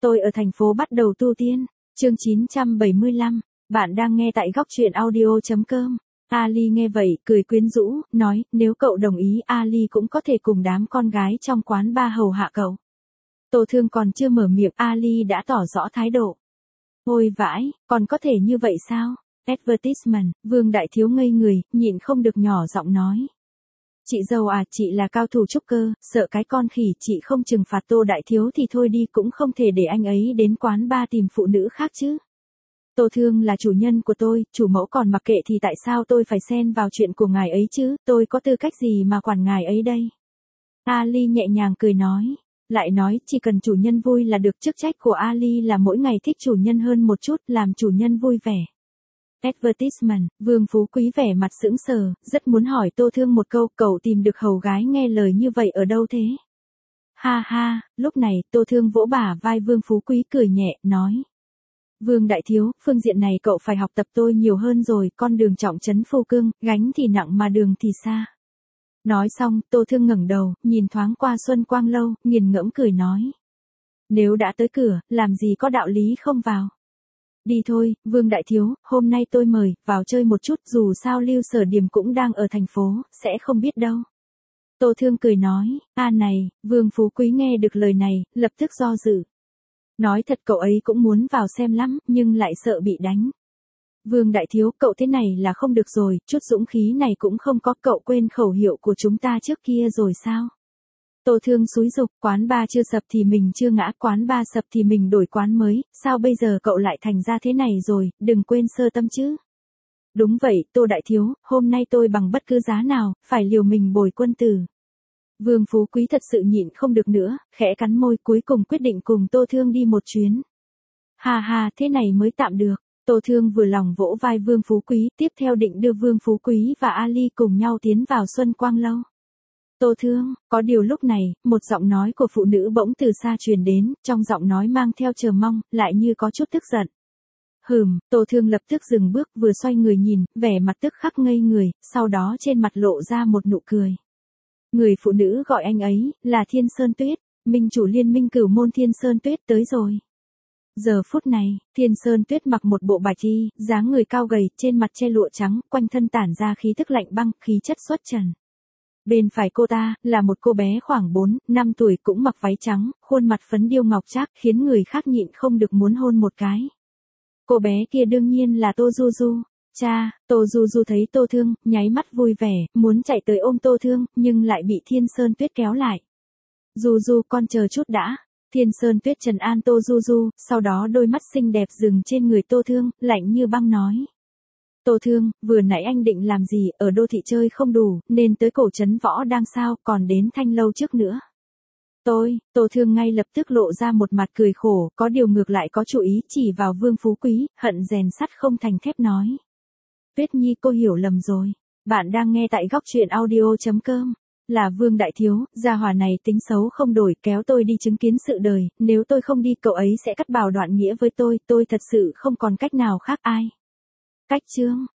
Tôi ở thành phố bắt đầu tu tiên. Chương 975. Bạn đang nghe tại góc truyện audio.com. Ali nghe vậy, cười quyến rũ, nói, nếu cậu đồng ý Ali cũng có thể cùng đám con gái trong quán bar hầu hạ cậu. Tô Thương còn chưa mở miệng Ali đã tỏ rõ thái độ. Ôi vãi, còn có thể như vậy sao? Advertisement, Vương Đại Thiếu ngây người, nhịn không được nhỏ giọng nói. Chị dâu à, chị là cao thủ trúc cơ, sợ cái con khỉ chị không trừng phạt Tô Đại Thiếu thì thôi đi, cũng không thể để anh ấy đến quán bar tìm phụ nữ khác chứ. Tô Thương là chủ nhân của tôi, chủ mẫu còn mặc kệ thì tại sao tôi phải xen vào chuyện của ngài ấy chứ, tôi có tư cách gì mà quản ngài ấy đây. Ali nhẹ nhàng cười nói, lại nói chỉ cần chủ nhân vui là được, chức trách của Ali là mỗi ngày thích chủ nhân hơn một chút, làm chủ nhân vui vẻ. Advertisement, Vương Phú Quý vẻ mặt sững sờ, rất muốn hỏi Tô Thương một câu, cậu tìm được hầu gái nghe lời như vậy ở đâu thế? Ha ha, lúc này Tô Thương vỗ bả vai Vương Phú Quý cười nhẹ, nói. Vương Đại Thiếu, phương diện này cậu phải học tập tôi nhiều hơn rồi, con đường trọng trấn phu cương, gánh thì nặng mà đường thì xa. Nói xong, Tô Thương ngẩng đầu, nhìn thoáng qua Xuân Quang Lâu, nghiền ngẫm cười nói. Nếu đã tới cửa, làm gì có đạo lý không vào. Đi thôi, Vương Đại Thiếu, hôm nay tôi mời, vào chơi một chút, dù sao Lưu Sở Điềm cũng đang ở thành phố, sẽ không biết đâu. Tô Thương cười nói, này, Vương Phú Quý nghe được lời này, lập tức do dự. Nói thật cậu ấy cũng muốn vào xem lắm, nhưng lại sợ bị đánh. Vương Đại Thiếu, cậu thế này là không được rồi, chút dũng khí này cũng không có, cậu quên khẩu hiệu của chúng ta trước kia rồi sao? Tô Thương xúi giục, quán bar chưa sập thì mình chưa ngã, quán bar sập thì mình đổi quán mới, sao bây giờ cậu lại thành ra thế này rồi, đừng quên sơ tâm chứ. Đúng vậy, Tô Đại Thiếu, hôm nay tôi bằng bất cứ giá nào, phải liều mình bồi quân tử. Vương Phú Quý thật sự nhịn không được nữa, khẽ cắn môi, cuối cùng quyết định cùng Tô Thương đi một chuyến. Ha ha, thế này mới tạm được. Tô Thương vừa lòng vỗ vai Vương Phú Quý, tiếp theo định đưa Vương Phú Quý và Ali cùng nhau tiến vào Xuân Quang Lâu. Tô Thương, có điều lúc này, một giọng nói của phụ nữ bỗng từ xa truyền đến, trong giọng nói mang theo chờ mong, lại như có chút tức giận. Tô Thương lập tức dừng bước, vừa xoay người nhìn, vẻ mặt tức khắc ngây người, sau đó trên mặt lộ ra một nụ cười. Người phụ nữ gọi anh ấy, là Thiên Sơn Tuyết, minh chủ liên minh cửu môn Thiên Sơn Tuyết tới rồi. Giờ phút này, Thiên Sơn Tuyết mặc một bộ bạch y, dáng người cao gầy, trên mặt che lụa trắng, quanh thân tản ra khí tức lạnh băng, khí chất xuất trần. Bên phải cô ta, là một cô bé khoảng 4-5 tuổi cũng mặc váy trắng, khuôn mặt phấn điêu ngọc trác, khiến người khác nhịn không được muốn hôn một cái. Cô bé kia đương nhiên là Tô Du Du. Cha, Tô Du Du thấy Tô Thương, nháy mắt vui vẻ, muốn chạy tới ôm Tô Thương, nhưng lại bị Thiên Sơn Tuyết kéo lại. Du Du, con chờ chút đã. Thiên Sơn Tuyết trấn an Tô Du Du, sau đó đôi mắt xinh đẹp dừng trên người Tô Thương, lạnh như băng nói. Tô Thương, vừa nãy anh định làm gì, ở đô thị chơi không đủ, nên tới cổ trấn võ đang sao, còn đến Thanh Lâu trước nữa. Tô Thương ngay lập tức lộ ra một mặt cười khổ, có điều ngược lại có chủ ý chỉ vào Vương Phú Quý, hận rèn sắt không thành thép nói. Tuyết Nhi, cô hiểu lầm rồi. Bạn đang nghe tại góc truyện audio.com. Là Vương Đại Thiếu, gia hỏa này tính xấu không đổi, kéo tôi đi chứng kiến sự đời, nếu tôi không đi cậu ấy sẽ cắt bảo đoạn nghĩa với tôi thật sự không còn cách nào khác ai. Cách chương.